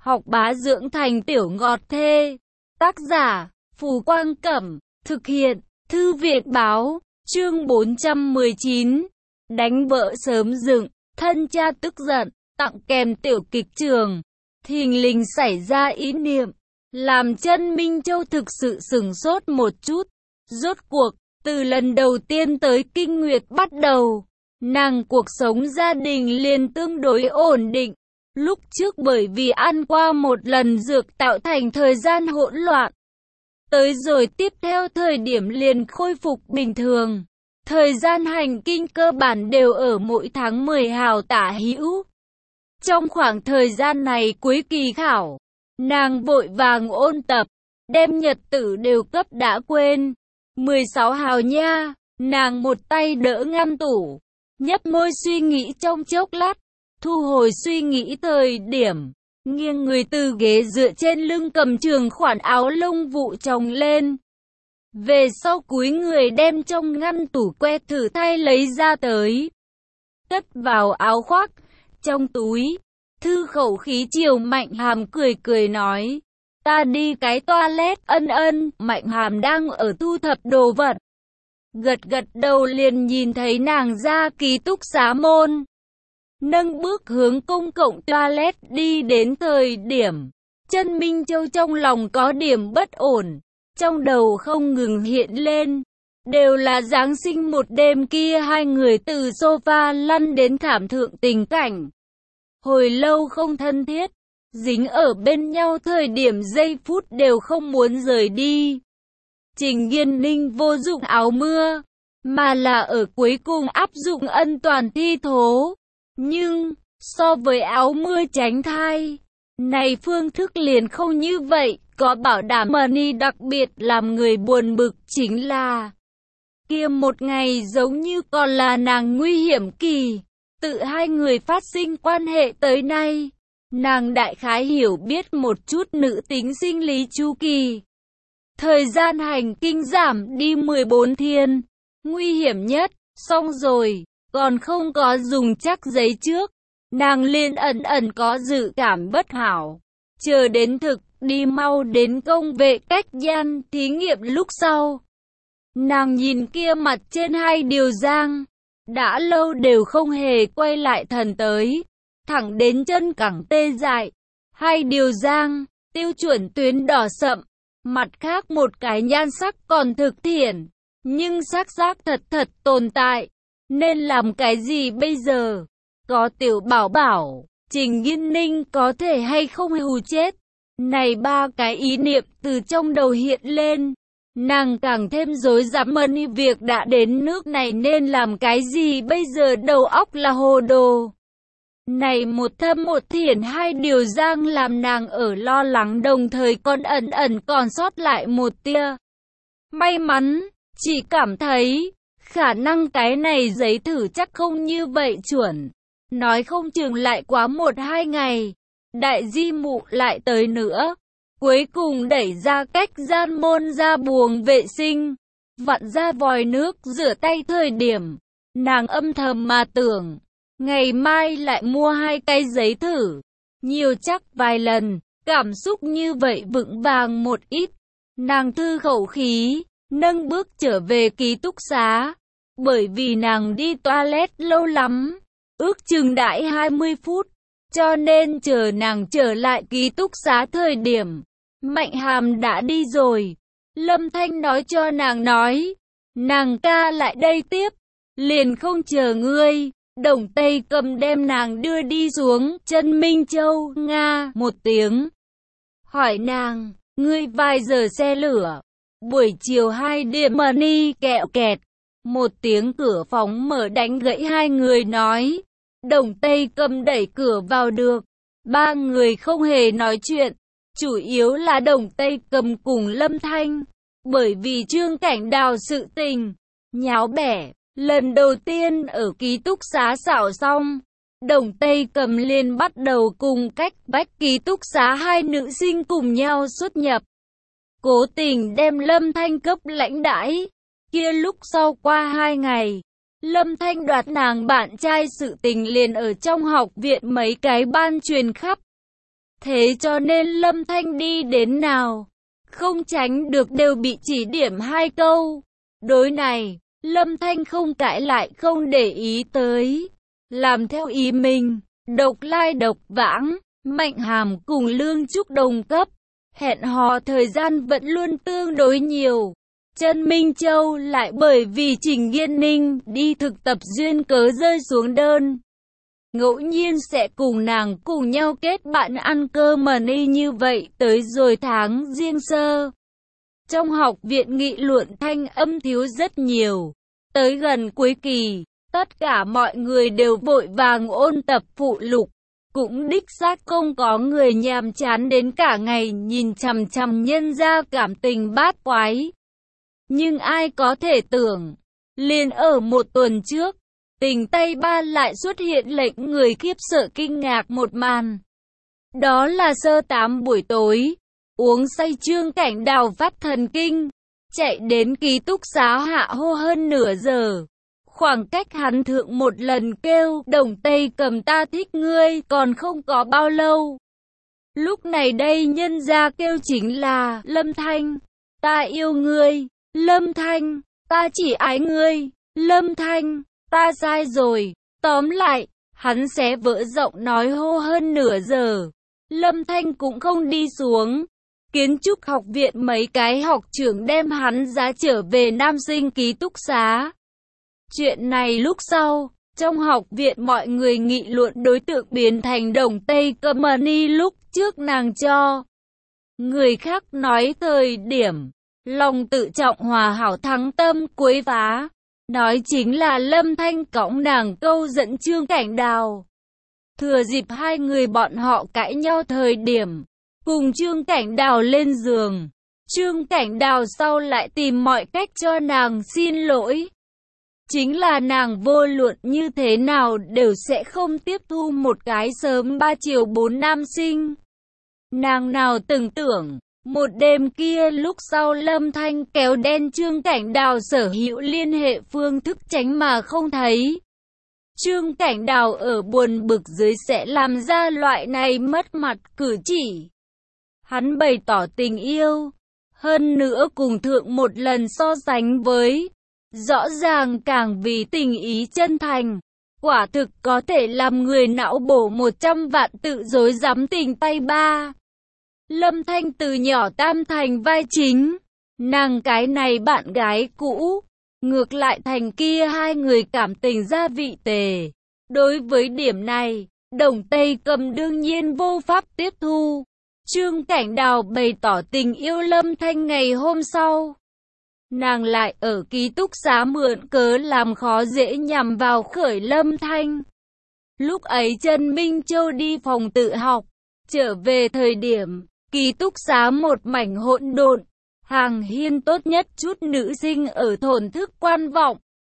học bá dưỡng thành tiểu ngọt thê. Tác giả, Phù Quang Cẩm. Thực hiện, Thư viện Báo. Chương 419. Đánh vợ sớm dựng. Thân cha tức giận, tặng kèm tiểu kịch trường. Thình lình xảy ra ý niệm, làm chân Minh Châu thực sự sửng sốt một chút. Rốt cuộc, từ lần đầu tiên tới kinh nguyệt bắt đầu, nàng cuộc sống gia đình liền tương đối ổn định. Lúc trước bởi vì ăn qua một lần dược tạo thành thời gian hỗn loạn. Tới rồi tiếp theo thời điểm liền khôi phục bình thường. Thời gian hành kinh cơ bản đều ở mỗi tháng 10 hào tả hữu. Trong khoảng thời gian này cuối kỳ khảo, nàng vội vàng ôn tập, đem nhật tử đều cấp đã quên. 16 hào nha, nàng một tay đỡ ngăn tủ, nhấp môi suy nghĩ trong chốc lát, thu hồi suy nghĩ thời điểm, nghiêng người từ ghế dựa trên lưng cầm trường khoản áo lông vụ chồng lên. Về sau cúi người đem trong ngăn tủ que thử thay lấy ra tới, cất vào áo khoác, trong túi. Thư khẩu khí chiều Mạnh Hàm cười cười nói, ta đi cái toilet. Ân. Mạnh Hàm đang ở thu thập đồ vật, gật gật đầu liền nhìn thấy nàng ra ký túc xá môn, nâng bước hướng công cộng toilet đi đến thời điểm, chân Minh Châu trong lòng có điểm bất ổn, trong đầu không ngừng hiện lên, đều là Giáng sinh một đêm kia hai người từ sofa lăn đến thảm thượng tình cảnh. Hồi lâu không thân thiết, dính ở bên nhau thời điểm giây phút đều không muốn rời đi. Trình Nghiên Ninh vô dụng áo mưa, mà là ở cuối cùng áp dụng ân toàn thi thố. Nhưng, so với áo mưa tránh thai, này phương thức liền không như vậy, có bảo đảm money. Đặc biệt làm người buồn bực chính là, kia một ngày giống như còn là nàng nguy hiểm kỳ. Tự hai người phát sinh quan hệ tới nay, nàng đại khái hiểu biết một chút nữ tính sinh lý chu kỳ. Thời gian hành kinh giảm đi 14 thiên, nguy hiểm nhất, xong rồi, còn không có dùng chắc giấy trước. Nàng liền ẩn có dự cảm bất hảo, chờ đến thực, đi mau đến công vệ cách gian thí nghiệm lúc sau. Nàng nhìn kia mặt trên hai điều giang, đã lâu đều không hề quay lại thần tới, thẳng đến chân cẳng tê dại. Hai điều giang, tiêu chuẩn tuyến đỏ sậm, mặt khác một cái nhan sắc còn thực thiện, nhưng sắc thật tồn tại. Nên làm cái gì bây giờ? Có tiểu bảo bảo, Trình Nghiên Ninh có thể hay không hù chết? Này ba cái ý niệm từ trong đầu hiện lên. Nàng càng thêm rối rắm mân việc đã đến nước này nên làm cái gì bây giờ, đầu óc là hồ đồ. Này một thâm một thiển hai điều giang làm nàng ở lo lắng đồng thời còn ẩn còn sót lại một tia may mắn, chỉ cảm thấy khả năng cái này giấy thử chắc không như vậy chuẩn, nói không chừng lại quá 1-2 ngày, đại di mụ lại tới nữa. Cuối cùng đẩy ra cách gian môn ra buồng vệ sinh, vặn ra vòi nước rửa tay thời điểm, nàng âm thầm mà tưởng, ngày mai lại mua 2 cái giấy thử, nhiều chắc vài lần, cảm xúc như vậy vững vàng một ít. Nàng thư khẩu khí, nâng bước trở về ký túc xá, bởi vì nàng đi toilet lâu lắm, ước chừng đãi 20 phút, cho nên chờ nàng trở lại ký túc xá thời điểm, Mạnh Hàm đã đi rồi. Lâm Thanh nói cho nàng nói, nàng ca lại đây tiếp, liền không chờ ngươi. Đồng Tây Cầm đem nàng đưa đi xuống chân Minh Châu, Nga một tiếng. Hỏi nàng, ngươi vài giờ xe lửa? Buổi chiều 2 điểm money kẹo kẹt. Một tiếng cửa phòng mở đánh gãy hai người nói. Đồng Tây Cầm đẩy cửa vào được. Ba người không hề nói chuyện. Chủ yếu là Đồng Tây Cầm cùng Lâm Thanh, bởi vì Trương Cảnh Đào sự tình nháo bẻ, lần đầu tiên ở ký túc xá xảo xong, Đồng Tây Cầm liền bắt đầu cùng cách vách ký túc xá hai nữ sinh cùng nhau xuất nhập, cố tình đem Lâm Thanh cấp lãnh đãi. Kia lúc sau qua 2 ngày, Lâm Thanh đoạt nàng bạn trai sự tình liền ở trong học viện mấy cái ban truyền khắp. Thế cho nên Lâm Thanh đi đến nào, không tránh được đều bị chỉ điểm hai câu. Đối này, Lâm Thanh không cãi lại, không để ý tới, làm theo ý mình. Độc Lai Độc Vãng, Mạnh Hàm cùng Lương Trúc đồng cấp, hẹn hò thời gian vẫn luôn tương đối nhiều. Trần Minh Châu lại bởi vì Trình Nghiên Ninh đi thực tập duyên cớ rơi xuống đơn. Ngẫu nhiên sẽ cùng nàng cùng nhau kết bạn ăn cơm mần y như vậy tới rồi tháng Giêng Sơ. Trong học viện nghị luận thanh âm thiếu rất nhiều. Tới gần cuối kỳ, tất cả mọi người đều vội vàng ôn tập phụ lục. Cũng đích xác không có người nhàm chán đến cả ngày nhìn chằm chằm nhân gia cảm tình bát quái. Nhưng ai có thể tưởng, liền ở một tuần trước, Tình Tây Ba lại xuất hiện lệnh người khiếp sợ kinh ngạc một màn. Đó là sơ 8 buổi tối, uống say Trương Cảnh Đào phát thần kinh, chạy đến ký túc xá hạ hô hơn nửa giờ. Khoảng cách hắn thượng một lần kêu Đồng Tây Cầm ta thích ngươi còn không có bao lâu. Lúc này đây nhân gia kêu chính là Lâm Thanh, ta yêu ngươi. Lâm Thanh, ta chỉ ái ngươi. Lâm Thanh, ta sai rồi. Tóm lại, hắn xé vỡ giọng nói hô hơn nửa giờ. Lâm Thanh cũng không đi xuống. Kiến trúc học viện mấy cái học trưởng đem hắn giá trở về nam sinh ký túc xá. Chuyện này lúc sau, trong học viện mọi người nghị luận đối tượng biến thành Đồng Tây Company lúc trước nàng cho người khác nói thời điểm. Lòng tự trọng hòa hảo thắng tâm quấy phá. Nói chính là Lâm Thanh cõng nàng câu dẫn Trương Cảnh Đào. Thừa dịp hai người bọn họ cãi nhau thời điểm, cùng Trương Cảnh Đào lên giường. Trương Cảnh Đào sau lại tìm mọi cách cho nàng xin lỗi. Chính là nàng vô luận như thế nào đều sẽ không tiếp thu một cái sớm 3 chiều 4 nam sinh. Nàng nào từng tưởng, một đêm kia lúc sau Lâm Thanh kéo đen Trương Cảnh Đào sở hữu liên hệ phương thức tránh mà không thấy. Trương Cảnh Đào ở buồn bực dưới sẽ làm ra loại này mất mặt cử chỉ. Hắn bày tỏ tình yêu, hơn nữa cùng thượng một lần so sánh với, rõ ràng càng vì tình ý chân thành. Quả thực có thể làm người não bổ 100 vạn tự dối dám Tình Tây Ba. Lâm Thanh từ nhỏ tam thành vai chính, nàng cái này bạn gái cũ, ngược lại thành kia hai người cảm tình gia vị tề. Đối với điểm này, Đồng Tây Cầm đương nhiên vô pháp tiếp thu. Trương Cảnh Đào bày tỏ tình yêu Lâm Thanh ngày hôm sau. Nàng lại ở ký túc xá mượn cớ làm khó dễ nhằm vào khởi Lâm Thanh. Lúc ấy Trần Minh Châu đi phòng tự học, trở về thời điểm ký túc xá một mảnh hỗn độn, hàng hiên tốt nhất chút nữ sinh ở thổn thức quan vọng.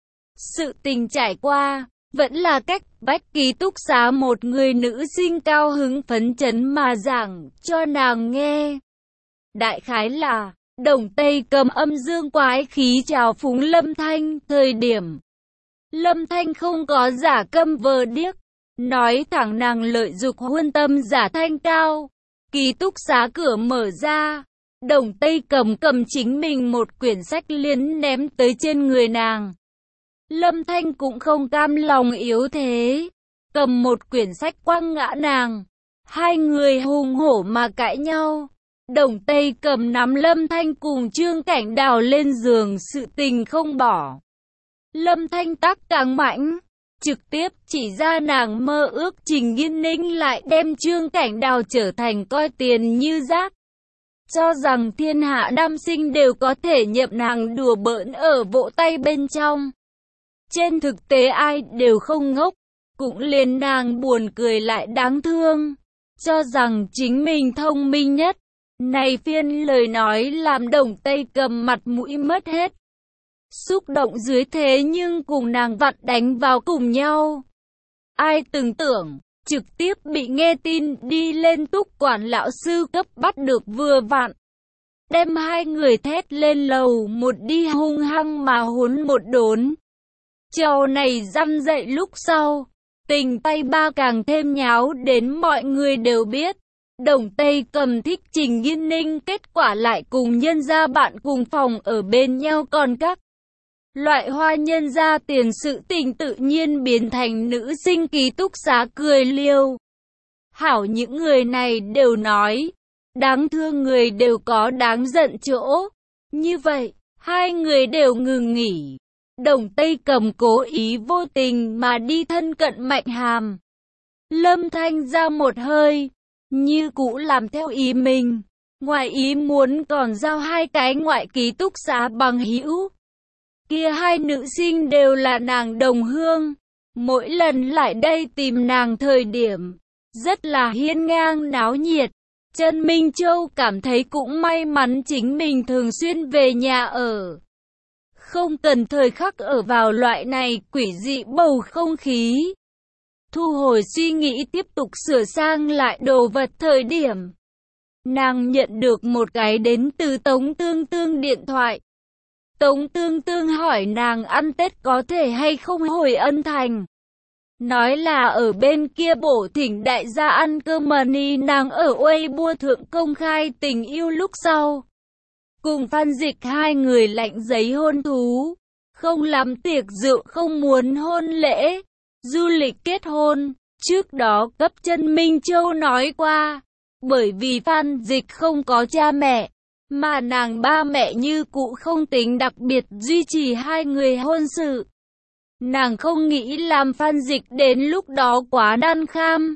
Sự tình trải qua, vẫn là cách bách ký túc xá một người nữ sinh cao hứng phấn chấn mà giảng cho nàng nghe. Đại khái là, Đồng Tây Cầm âm dương quái khí chào phúng Lâm Thanh thời điểm. Lâm Thanh không có giả câm vờ điếc, nói thẳng nàng lợi dục huân tâm giả thanh cao. Ký túc xá cửa mở ra, Đồng Tây cầm chính mình một quyển sách liến ném tới trên người nàng. Lâm Thanh cũng không cam lòng yếu thế, cầm một quyển sách quăng ngã nàng. Hai người hùng hổ mà cãi nhau. Đồng Tây cầm nắm Lâm Thanh cùng Trương Cảnh Đào lên giường sự tình không bỏ. Lâm Thanh tác càng mạnh, trực tiếp chỉ ra nàng mơ ước Trình Nghiên Ninh lại đem Trương Cảnh Đào trở thành coi tiền như rác. Cho rằng thiên hạ nam sinh đều có thể nhậm nàng đùa bỡn ở vỗ tay bên trong. Trên thực tế ai đều không ngốc, cũng liền nàng buồn cười lại đáng thương. Cho rằng chính mình thông minh nhất. Này phiên lời nói làm Đồng Tây cầm mặt mũi mất hết. Xúc động dưới thế nhưng cùng nàng vặn đánh vào cùng nhau. Ai từng tưởng, trực tiếp bị nghe tin đi lên túc quản lão sư cấp bắt được vừa vặn. Đem hai người thét lên lầu một đi hung hăng mà huấn một đốn. Trò này răn dậy lúc sau, Tình Tây Ba càng thêm nháo đến mọi người đều biết. Đồng Tây Cầm thích Trình Nghiên Ninh, kết quả lại cùng nhân gia bạn cùng phòng ở bên nhau, còn các loại hoa nhân gia tiền sự tình tự nhiên biến thành nữ sinh ký túc xá cười liêu. Hảo, những người này đều nói, đáng thương người đều có đáng giận chỗ. Như vậy, hai người đều ngừng nghỉ. Đồng Tây Cầm cố ý vô tình mà đi thân cận Mạnh Hàm. Lâm Thanh ra một hơi, như cũ làm theo ý mình. Ngoài ý muốn còn giao hai cái ngoại ký túc xá bằng hữu. Kia hai nữ sinh đều là nàng đồng hương. Mỗi lần lại đây tìm nàng thời điểm, rất là hiên ngang náo nhiệt. Trần Minh Châu cảm thấy cũng may mắn chính mình thường xuyên về nhà ở. Không cần thời khắc ở vào loại này quỷ dị bầu không khí. Thu hồi suy nghĩ tiếp tục sửa sang lại đồ vật thời điểm. Nàng nhận được một cái đến từ Tống Tương Tương điện thoại. Tống Tương Tương hỏi nàng ăn Tết có thể hay không hồi Ân Thành. Nói là ở bên kia bổ thỉnh đại gia ăn cơm mani, nàng ở Weibo thượng công khai tình yêu lúc sau. Cùng Phan Dịch hai người lạnh giấy hôn thú. Không làm tiệc rượu, không muốn hôn lễ. Du lịch kết hôn. Trước đó cấp Trần Minh Châu nói qua. Bởi vì Phan Dịch không có cha mẹ, mà nàng ba mẹ như cũ không tính đặc biệt duy trì hai người hôn sự. Nàng không nghĩ làm Phan Dịch đến lúc đó quá nan kham.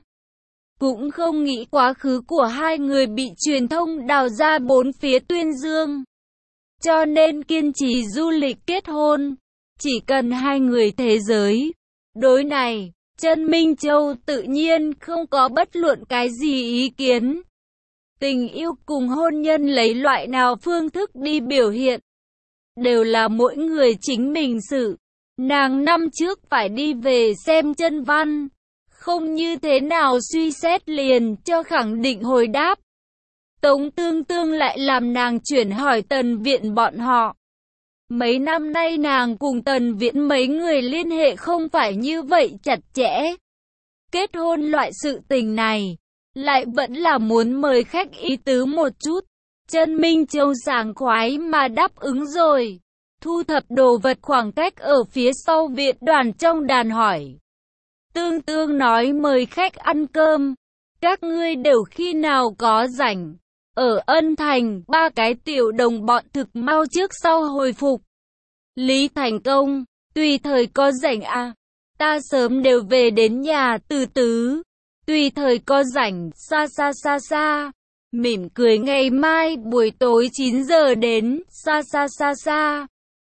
Cũng không nghĩ quá khứ của hai người bị truyền thông đào ra bốn phía tuyên dương. Cho nên kiên trì du lịch kết hôn. Chỉ cần hai người thế giới. Đối này, Trần Minh Châu tự nhiên không có bất luận cái gì ý kiến. Tình yêu cùng hôn nhân lấy loại nào phương thức đi biểu hiện, đều là mỗi người chính mình sự. Nàng năm trước phải đi về xem chân văn, không như thế nào suy xét liền cho khẳng định hồi đáp. Tống Tương Tương lại làm nàng chuyển hỏi Tần Viện bọn họ. Mấy năm nay nàng cùng Tần Viễn mấy người liên hệ không phải như vậy chặt chẽ. Kết hôn loại sự tình này, lại vẫn là muốn mời khách ý tứ một chút. Trần Minh Châu sảng khoái mà đáp ứng rồi. Thu thập đồ vật khoảng cách ở phía sau viện đoàn trong đàn hỏi. Tương Tương nói mời khách ăn cơm. Các ngươi đều khi nào có rảnh. Ở Ân Thành, ba cái tiểu đồng bọn thực mau trước sau hồi phục. Lý Thành Công, tùy thời có rảnh à. Ta sớm đều về đến nhà từ từ. Tùy thời có rảnh, xa. Mỉm cười ngày mai buổi tối 9 giờ đến, xa.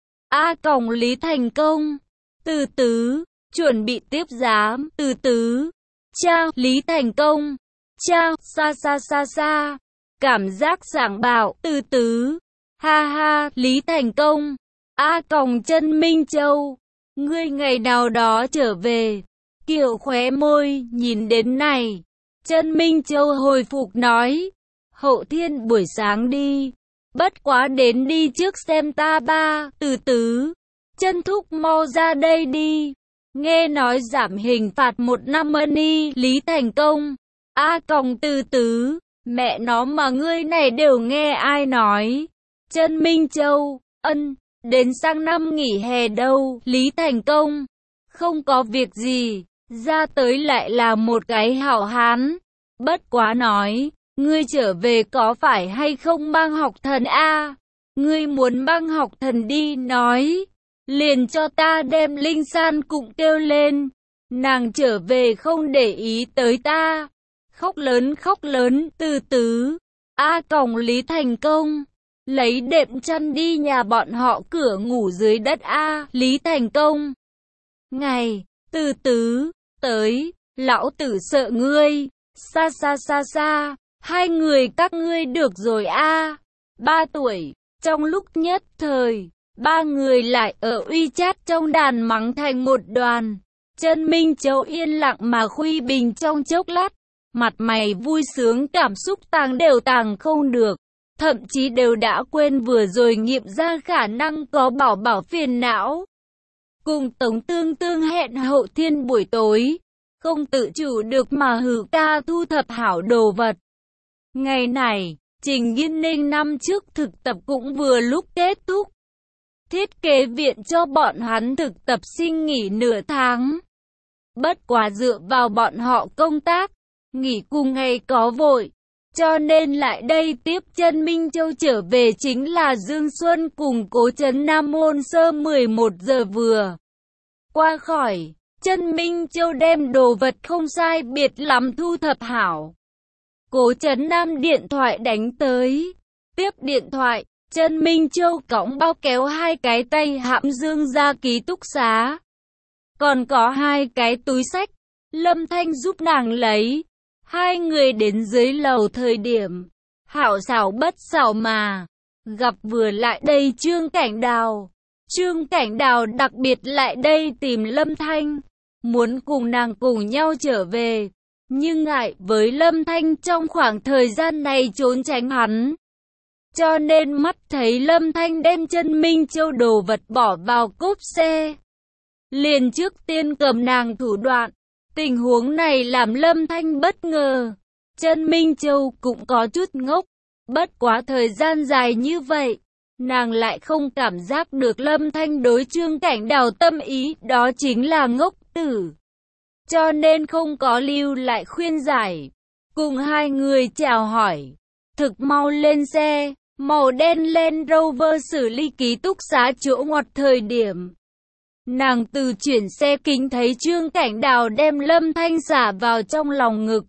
Lý Thành Công, từ từ, chuẩn bị tiếp giám, từ từ. Cha, Lý Thành Công, cha, xa. Cảm giác sảng bạo, từ từ. Ha, Lý Thành Công. Trần Minh Châu, ngươi ngày nào đó trở về. Kiều khóe môi, nhìn đến này. Trần Minh Châu hồi phục nói. Hậu thiên buổi sáng đi. Bất quá đến đi trước xem ta ba, từ từ. Chân thúc mau ra đây đi. Nghe nói giảm hình phạt 1 năm money, Lý Thành Công. Từ từ. Mẹ nó mà ngươi này đều nghe ai nói. Trần Minh Châu, đến sang năm nghỉ hè đâu, Lý Thành Công. Không có việc gì, ra tới lại là một cái hảo hán. Bất quá nói, ngươi trở về có phải hay không mang học thần a? Ngươi muốn mang học thần đi nói, liền cho ta đem Linh San cũng kêu lên. Nàng trở về không để ý tới ta. Khóc lớn, từ từ. Lý Thành Công. Lấy đệm chăn đi nhà bọn họ cửa ngủ dưới đất a, Lý Thành Công. Ngày, từ từ, tới, lão tử sợ ngươi. Xa. Hai người các ngươi được rồi a. 3 tuổi, trong lúc nhất thời, ba người lại ở WeChat trong đàn mắng thành một đoàn. Trần Minh Châu yên lặng mà khuy bình trong chốc lát. Mặt mày vui sướng, cảm xúc tàng không được. Thậm chí đều đã quên vừa rồi nghiệm ra khả năng có bảo phiền não. Cùng Tống Tương Tương hẹn hậu thiên buổi tối. Không tự chủ được mà hử ca thu thập hảo đồ vật. Ngày này, Trình Nghiên Ninh năm trước thực tập cũng vừa lúc kết thúc. Thiết kế viện cho bọn hắn thực tập xin nghỉ nửa tháng. Bất quá dựa vào bọn họ công tác, nghỉ cùng ngày có vội. Cho nên lại đây tiếp Chân Minh Châu trở về chính là Dương Xuân cùng Cố Trấn Nam môn sơ 11 giờ vừa qua khỏi. Chân Minh Châu đem đồ vật không sai biệt lắm thu thập hảo. Cố Trấn Nam điện thoại đánh tới. Tiếp điện thoại, Chân Minh Châu cõng bao kéo 2 cái tay hãm Dương ra ký túc xá. Còn có 2 cái túi xách, Lâm Thanh giúp nàng lấy. 2 người đến dưới lầu thời điểm, hảo xảo bất xảo mà, gặp vừa lại đây Trương Cảnh Đào. Trương Cảnh Đào đặc biệt lại đây tìm Lâm Thanh, muốn cùng nàng cùng nhau trở về. Nhưng ngại với Lâm Thanh trong khoảng thời gian này trốn tránh hắn. Cho nên mắt thấy Lâm Thanh đem Chân Minh Châu đồ vật bỏ vào cốp xe. Liền trước tiên cầm nàng thủ đoạn. Tình huống này làm Lâm Thanh bất ngờ. Chân Minh Châu cũng có chút ngốc. Bất quá thời gian dài như vậy, nàng lại không cảm giác được Lâm Thanh đối Trương Cảnh Đào tâm ý, đó chính là ngốc tử. Cho nên không có lưu lại khuyên giải. Cùng 2 người chào hỏi. Thực mau lên xe, màu đen Land Rover xử lý ký túc xá chỗ ngoặt thời điểm. Nàng từ chuyển xe kính thấy Trương Cảnh Đào đem Lâm Thanh xả vào trong lòng ngực.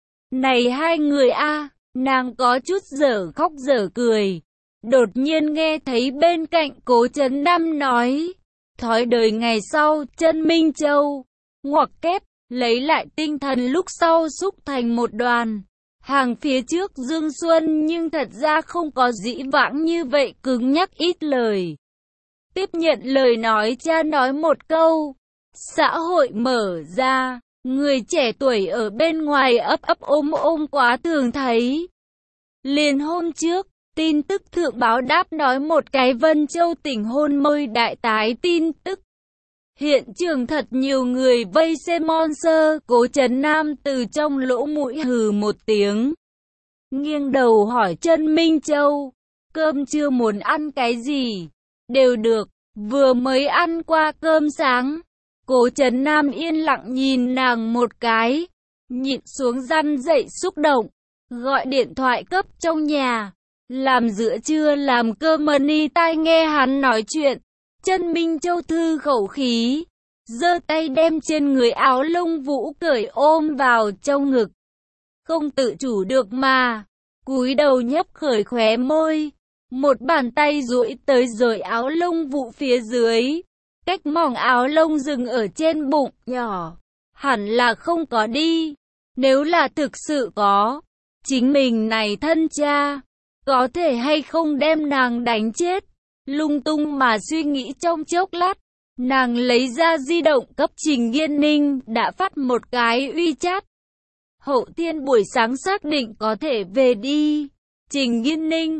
Này 2 người a, nàng có chút dở khóc dở cười. Đột nhiên nghe thấy bên cạnh Cố Trấn Nam nói. Thói đời ngày sau, Chân Minh Châu, ngoặc kép, lấy lại tinh thần lúc sau xúc thành một đoàn. Hàng phía trước Dương Xuân nhưng thật ra không có dĩ vãng như vậy cứng nhắc ít lời. Tiếp nhận lời nói cha nói một câu. Xã hội mở ra, người trẻ tuổi ở bên ngoài ấp ấp ôm ôm quá thường thấy. Liền hôm trước, tin tức thượng báo đáp nói một cái Vân Châu tỉnh hôn môi đại tái tin tức. Hiện trường thật nhiều người vây xem monster. Cố Trấn Nam từ trong lỗ mũi hừ một tiếng. Nghiêng đầu hỏi Chân Minh Châu. Cơm trưa muốn ăn cái gì? Đều được, vừa mới ăn qua cơm sáng. Cố Trấn Nam yên lặng nhìn nàng một cái. Nhịn xuống răn dậy xúc động. Gọi điện thoại cấp trong nhà. Làm giữa trưa làm cơm mani tai nghe hắn nói chuyện. Chân Minh Châu thư khẩu khí, giơ tay đem trên người áo lông vũ cởi ôm vào trong ngực. Không tự chủ được mà, cúi đầu nhấp khởi khóe môi, một bàn tay duỗi tới rồi áo lông vũ phía dưới, cách mỏng áo lông dừng ở trên bụng nhỏ, hẳn là không có đi, nếu là thực sự có, chính mình này thân cha, có thể hay không đem nàng đánh chết. Lung tung mà suy nghĩ trong chốc lát, nàng lấy ra di động cấp Trình Nghiên Ninh đã phát một cái uy chat. Hậu thiên buổi sáng xác định có thể về đi. Trình Nghiên Ninh,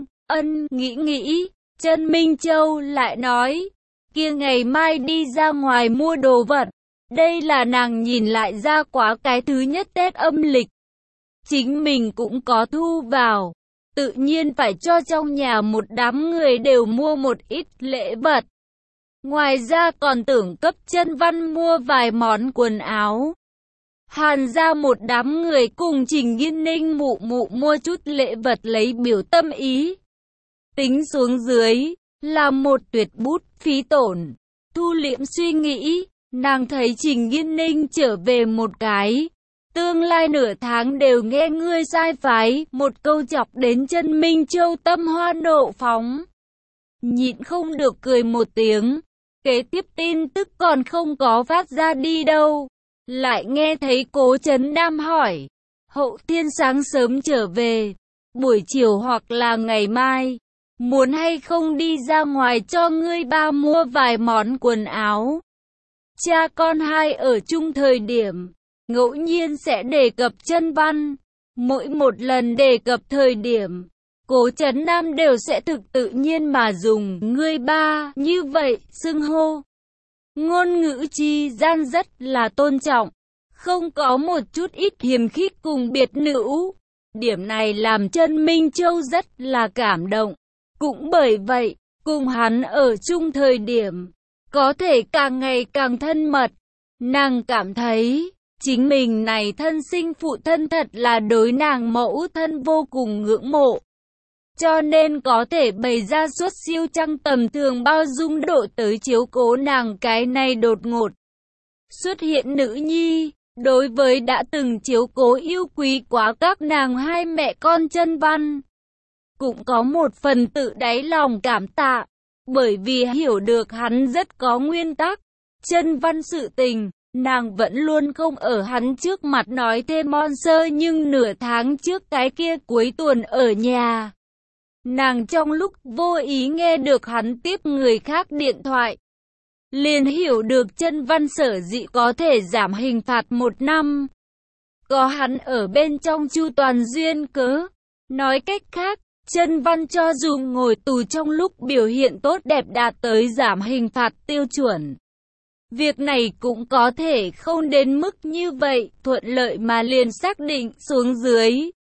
nghĩ. Chân Minh Châu lại nói, kia ngày mai đi ra ngoài mua đồ vật. Đây là nàng nhìn lại ra quá cái thứ nhất Tết âm lịch. Chính mình cũng có thu vào. Tự nhiên phải cho trong nhà một đám người đều mua một ít lễ vật. Ngoài ra còn tưởng cấp Chân Văn mua vài món quần áo. Hàn ra một đám người cùng Trình Nghiên Ninh mụ mua chút lễ vật lấy biểu tâm ý. Tính xuống dưới, là một tuyệt bút phí tổn. Thu liễm suy nghĩ, nàng thấy Trình Nghiên Ninh trở về một cái. Tương lai nửa tháng đều nghe ngươi sai phái, một câu chọc đến Chân Minh Châu tâm hoa nộ phóng. Nhịn không được cười một tiếng, kế tiếp tin tức còn không có phát ra đi đâu. Lại nghe thấy Cố Trấn Nam hỏi, hậu thiên sáng sớm trở về, buổi chiều hoặc là ngày mai, muốn hay không đi ra ngoài cho ngươi ba mua vài món quần áo. Cha con hai ở chung thời điểm, ngẫu nhiên sẽ đề cập Chân Văn, mỗi một lần đề cập thời điểm, Cố Trấn Nam đều sẽ thực tự nhiên mà dùng ngươi ba như vậy xưng hô. Ngôn ngữ chi gian rất là tôn trọng, không có một chút ít hiềm khích cùng biệt nữ. Điểm này làm Trân Minh Châu rất là cảm động. Cũng bởi vậy, cùng hắn ở chung thời điểm, có thể càng ngày càng thân mật. Nàng cảm thấy, chính mình này thân sinh phụ thân thật là đối nàng mẫu thân vô cùng ngưỡng mộ. Cho nên có thể bày ra xuất siêu trăng tầm thường bao dung độ tới chiếu cố nàng cái này đột ngột xuất hiện nữ nhi. Đối với đã từng chiếu cố yêu quý quá các nàng hai mẹ con Trân Văn, cũng có một phần tự đáy lòng cảm tạ, bởi vì hiểu được hắn rất có nguyên tắc. Trân Văn sự tình, nàng vẫn luôn không ở hắn trước mặt nói thêm mon sơ, nhưng nửa tháng trước cái kia cuối tuần ở nhà, nàng trong lúc vô ý nghe được hắn tiếp người khác điện thoại, liền hiểu được Trân Văn sở dĩ có thể giảm hình phạt 1 năm. Có hắn ở bên trong chu toàn duyên cớ. Nói cách khác, Trân Văn cho dù ngồi tù trong lúc biểu hiện tốt đẹp đạt tới giảm hình phạt tiêu chuẩn, việc này cũng có thể không đến mức như vậy, thuận lợi mà liền xác định xuống dưới.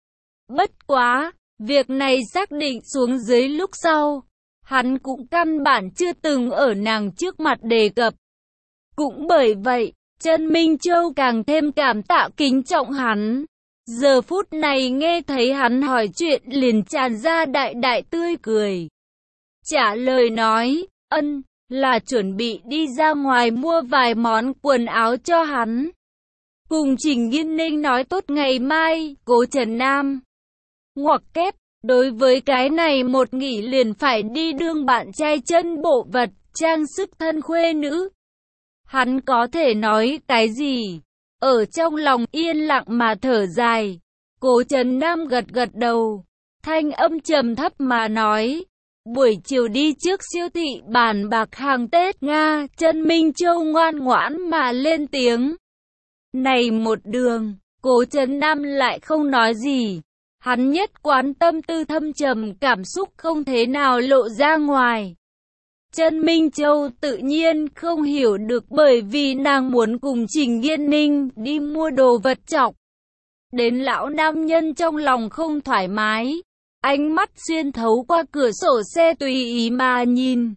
Bất quá, việc này xác định xuống dưới lúc sau, hắn cũng căn bản chưa từng ở nàng trước mặt đề cập. Cũng bởi vậy, Trân Minh Châu càng thêm cảm tạ kính trọng hắn. Giờ phút này nghe thấy hắn hỏi chuyện liền tràn ra đại đại tươi cười. Trả lời nói, ân, là chuẩn bị đi ra ngoài mua vài món quần áo cho hắn. Cùng Trình Nghiên Ninh nói tốt ngày mai, Cố Trần Nam. Ngoặc kép, đối với cái này một nghỉ liền phải đi đương bạn trai chân bộ vật, trang sức thân khuê nữ. Hắn có thể nói cái gì? Ở trong lòng yên lặng mà thở dài. Cố Trần Nam gật gật đầu, thanh âm trầm thấp mà nói, buổi chiều đi trước siêu thị bàn bạc hàng Tết Nga. Trân Minh Châu ngoan ngoãn mà lên tiếng. Này một đường, Cố Trần Nam lại không nói gì. Hắn nhất quán tâm tư thâm trầm, cảm xúc không thế nào lộ ra ngoài. Trân Minh Châu tự nhiên không hiểu được, bởi vì nàng muốn cùng Trình Nghiên Ninh đi mua đồ vật chọc đến lão nam nhân trong lòng không thoải mái. Ánh mắt xuyên thấu qua cửa sổ xe tùy ý mà nhìn.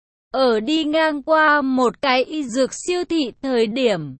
Ở đi ngang qua một cái y dược siêu thị thời điểm,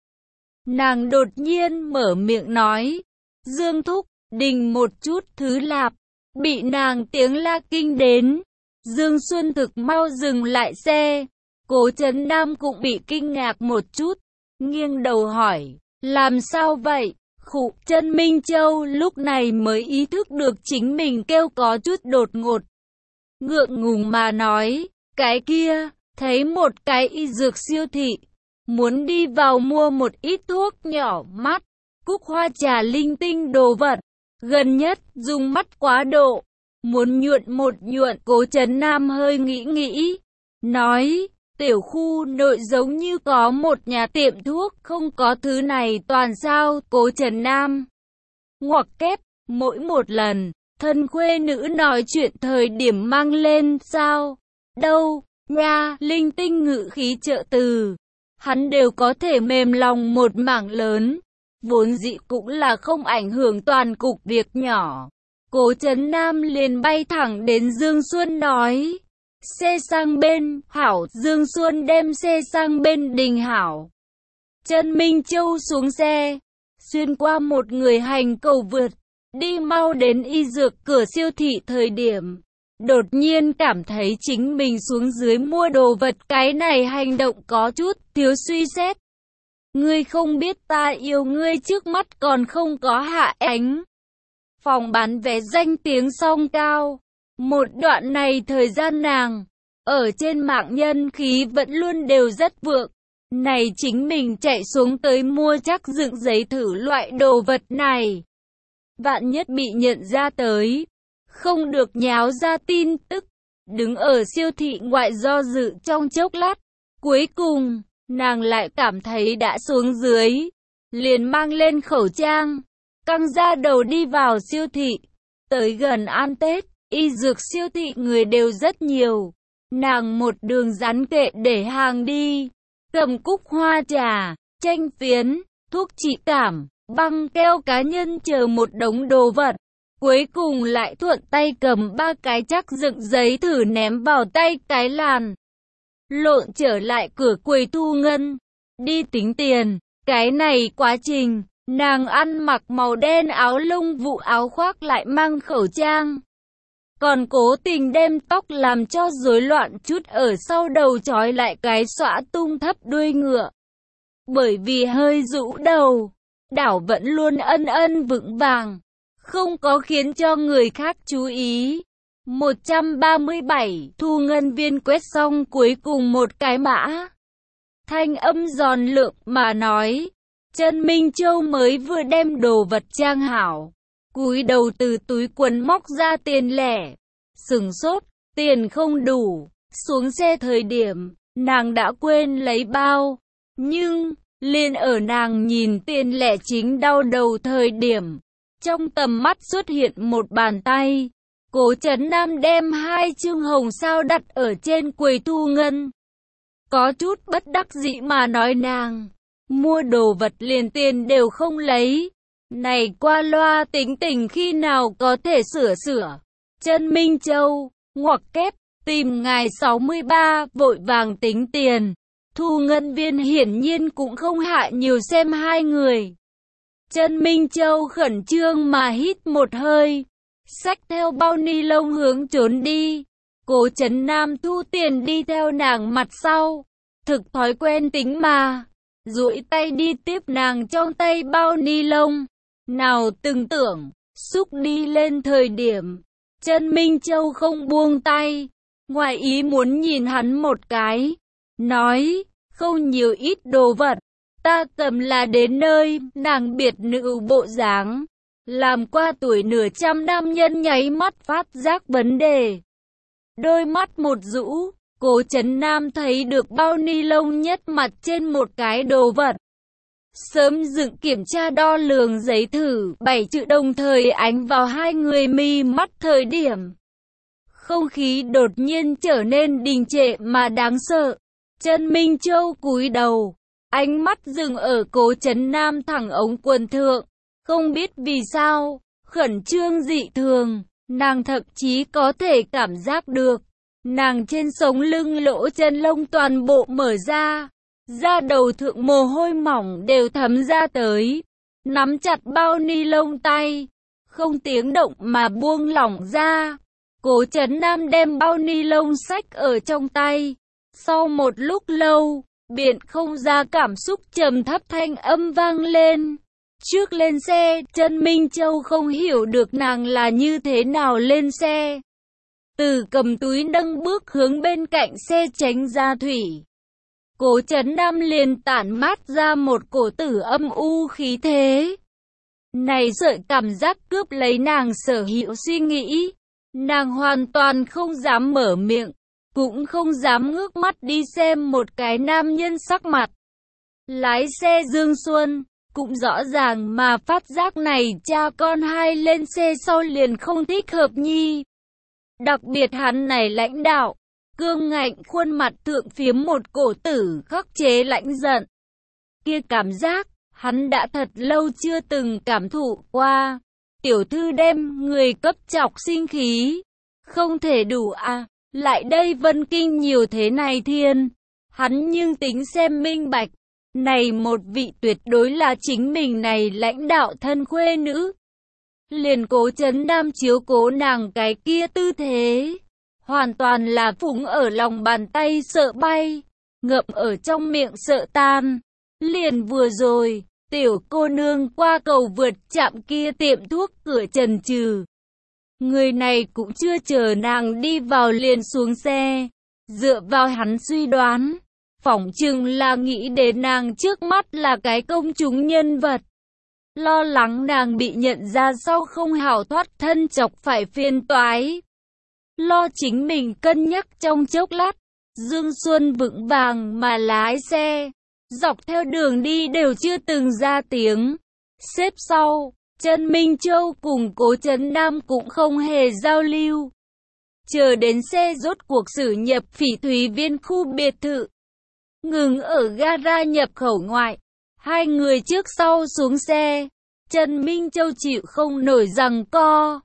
nàng đột nhiên mở miệng nói, Dương Thúc, đình một chút thứ lạp. Bị nàng tiếng la kinh đến, Dương Xuân thực mau dừng lại xe. Cố Trần Nam cũng bị kinh ngạc một chút, nghiêng đầu hỏi, làm sao vậy? Khụ. Trân Minh Châu lúc này mới ý thức được chính mình kêu có chút đột ngột, ngượng ngùng mà nói, cái kia, thấy một cái y dược siêu thị, muốn đi vào mua một ít thuốc nhỏ mắt, cúc hoa trà linh tinh đồ vật, gần nhất dùng mắt quá độ, muốn nhuận một nhuận. Cố Trần Nam hơi nghĩ, nói, tiểu khu nội giống như có một nhà tiệm thuốc không có thứ này toàn sao? Cố Trần Nam ngoặc kép, mỗi một lần thân khuê nữ nói chuyện thời điểm mang lên sao đâu nha linh tinh ngữ khí trợ từ, hắn đều có thể mềm lòng một mảng lớn, vốn dĩ cũng là không ảnh hưởng toàn cục việc nhỏ. Cố Trần Nam liền bay thẳng đến Dương Xuân nói, xe sang bên, hảo. Dương Xuân đem xe sang bên đình hảo. Trân Minh Châu xuống xe, xuyên qua một người hành cầu vượt, đi mau đến y dược cửa siêu thị thời điểm, đột nhiên cảm thấy chính mình xuống dưới mua đồ vật, cái này hành động có chút thiếu suy xét. Ngươi không biết ta yêu ngươi trước mắt còn không có hạ ánh. Phòng bán vé danh tiếng song cao. Một đoạn này thời gian nàng ở trên mạng nhân khí vẫn luôn đều rất vượng. Này chính mình chạy xuống tới mua chắc dựng giấy thử loại đồ vật này, vạn nhất bị nhận ra tới, không được nháo ra tin tức. Đứng ở siêu thị ngoại do dự trong chốc lát, cuối cùng nàng lại cảm thấy đã xuống dưới, liền mang lên khẩu trang, căng ra đầu đi vào siêu thị. Tới gần ăn Tết, y dược siêu thị người đều rất nhiều. Nàng một đường rắn kệ để hàng đi, cầm cúc hoa trà, tranh phiến, thuốc trị cảm, băng keo cá nhân chờ một đống đồ vật. Cuối cùng lại thuận tay cầm 3 cái chắc dựng giấy thử ném vào tay cái làn. Lộn trở lại cửa quầy thu ngân, đi tính tiền. Cái này quá trình, nàng ăn mặc màu đen áo lông vũ áo khoác lại mang khẩu trang. Còn cố tình đem tóc làm cho rối loạn chút ở sau đầu trói lại cái xõa tung thấp đuôi ngựa. Bởi vì hơi rũ đầu, đảo vẫn luôn ân ân vững vàng, không có khiến cho người khác chú ý. 137 thu ngân viên quét xong cuối cùng một cái mã. Thanh âm giòn lượm mà nói. Trần Minh Châu mới vừa đem đồ vật trang hảo, cúi đầu từ túi quần móc ra tiền lẻ. Sửng sốt, tiền không đủ. Xuống xe thời điểm, nàng đã quên lấy bao. Nhưng, liền ở nàng nhìn tiền lẻ chính đau đầu thời điểm, trong tầm mắt xuất hiện một bàn tay. Cố Trấn Nam đem 2 chương hồng sao đặt ở trên quầy thu ngân. Có chút bất đắc dĩ mà nói nàng, mua đồ vật liền tiền đều không lấy. Này qua loa tính tình khi nào có thể sửa. Trần Minh Châu, ngoặc kép, tìm ngài 63, vội vàng tính tiền. Thu ngân viên hiển nhiên cũng không hạ nhiều xem hai người. Trần Minh Châu khẩn trương mà hít một hơi, xách theo bao ni lông hướng trốn đi. Cố Trấn Nam thu tiền đi theo nàng mặt sau, thực thói quen tính mà, duỗi tay đi tiếp nàng trong tay bao ni lông. Nào từng tưởng, xúc đi lên thời điểm, Trần Minh Châu không buông tay, ngoài ý muốn nhìn hắn một cái, nói, không nhiều ít đồ vật, ta cầm là đến nơi. Nàng biệt nữ bộ dáng, làm qua tuổi nửa trăm nam nhân nháy mắt phát giác vấn đề. Đôi mắt một rũ, Cố Trấn Nam thấy được bao ni lông nhất mặt trên một cái đồ vật. Sớm dựng kiểm tra đo lường giấy thử 7 chữ đồng thời ánh vào hai người mi mắt thời điểm. Không khí đột nhiên trở nên đình trệ mà đáng sợ. Trần Minh Châu cúi đầu, ánh mắt dừng ở Cố Trấn Nam thẳng ống quần thượng. Không biết vì sao, khẩn trương dị thường, nàng thậm chí có thể cảm giác được. Nàng trên sống lưng lỗ chân lông toàn bộ mở ra, da đầu thượng mồ hôi mỏng đều thấm ra tới. Nắm chặt bao ni lông tay, không tiếng động mà buông lỏng ra. Cố Trấn Nam đem bao ni lông xách ở trong tay. Sau một lúc lâu, biện không ra cảm xúc trầm thấp thanh âm vang lên. Trước lên xe, Trần Minh Châu không hiểu được nàng là như thế nào lên xe. Từ cầm túi nâng bước hướng bên cạnh xe tránh ra thủy. Cố Trấn Nam liền tản mát ra một cổ tử âm u khí thế. Này sợi cảm giác cướp lấy nàng sở hữu suy nghĩ. Nàng hoàn toàn không dám mở miệng, cũng không dám ngước mắt đi xem một cái nam nhân sắc mặt. Lái xe Dương Xuân cũng rõ ràng mà phát giác này cha con hai lên xe sau liền không thích hợp nhi. Đặc biệt hắn này lãnh đạo, cương ngạnh khuôn mặt thượng phiếm một cổ tử khắc chế lãnh giận. Kia cảm giác, hắn đã thật lâu chưa từng cảm thụ qua. Tiểu thư đem người cấp chọc sinh khí. Không thể đủ à, lại đây Vân Kinh nhiều thế này thiên. Hắn nhưng tính xem minh bạch. Này một vị tuyệt đối là chính mình này lãnh đạo thân khuê nữ. Liền Cố Trấn Nam chiếu cố nàng cái kia tư thế. Hoàn toàn là phúng ở lòng bàn tay sợ bay, ngậm ở trong miệng sợ tan. Liền vừa rồi, tiểu cô nương qua cầu vượt chạm kia tiệm thuốc cửa chần chừ. Người này cũng chưa chờ nàng đi vào liền xuống xe. Dựa vào hắn suy đoán, phỏng chừng là nghĩ đến nàng trước mắt là cái công chúng nhân vật. Lo lắng nàng bị nhận ra sau không hảo thoát thân chọc phải phiền toái. Lo chính mình cân nhắc trong chốc lát, Dương Xuân vững vàng mà lái xe. Dọc theo đường đi đều chưa từng ra tiếng. Xếp sau, Trần Minh Châu cùng Cố Trấn Nam cũng không hề giao lưu. Chờ đến xe rốt cuộc xử nhập Phỉ Thúy Viên khu biệt thự. Ngừng ở gara nhập khẩu ngoại. Hai người trước sau xuống xe. Trần Minh Châu chịu không nổi giằng co.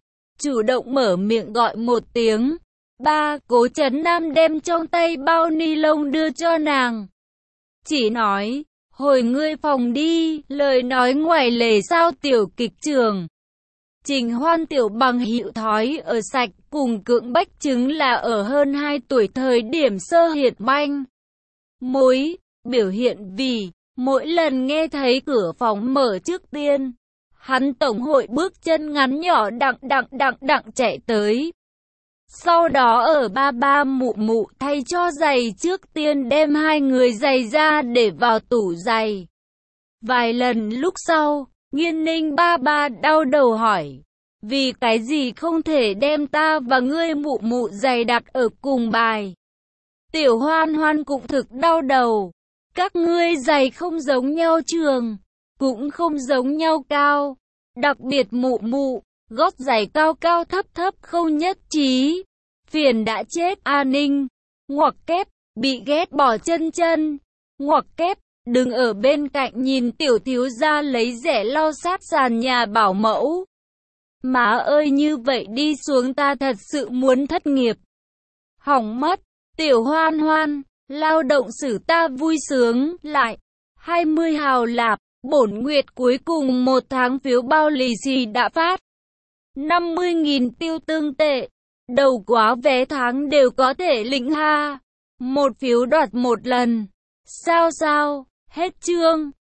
chủ động mở miệng gọi một tiếng. Ba, Cố Trấn Nam đem trong tay bao ni lông đưa cho nàng. Chỉ nói, hồi ngươi phòng đi, lời nói ngoài lề sao tiểu kịch trường. Trình Hoan tiểu bằng hiệu thói ở sạch cùng cưỡng bách chứng là ở hơn 2 tuổi thời điểm sơ hiện manh mối, biểu hiện vì mỗi lần nghe thấy cửa phòng mở trước tiên, hắn tổng hội bước chân ngắn nhỏ đặng chạy tới. Sau đó ở ba mụ mụ thay cho giày trước tiên đem 2 người giày ra để vào tủ giày. Vài lần lúc sau, Nghiên Ninh ba đau đầu hỏi, vì cái gì không thể đem ta và ngươi mụ mụ giày đặt ở cùng bài. Tiểu Hoan Hoan cũng thực đau đầu, các ngươi giày không giống nhau trường, cũng không giống nhau cao, đặc biệt mụ mụ, gót giày cao cao thấp thấp không nhất trí. Phiền đã chết. A Ninh, ngoặc kép, bị ghét bỏ chân, ngoặc kép, đứng ở bên cạnh nhìn tiểu thiếu gia lấy rẻ lau sát sàn nhà bảo mẫu. Má ơi, như vậy đi xuống ta thật sự muốn thất nghiệp. Hỏng mất. Tiểu Hoan Hoan, lao động xử ta vui sướng, lại 20 hào lạp, bổn nguyệt cuối cùng 1 tháng phiếu bao lì xì đã phát. 50.000 tiêu tương tệ, đầu quá vé tháng đều có thể lĩnh ha. 1 phiếu đoạt 1 lần. Sao, hết chương.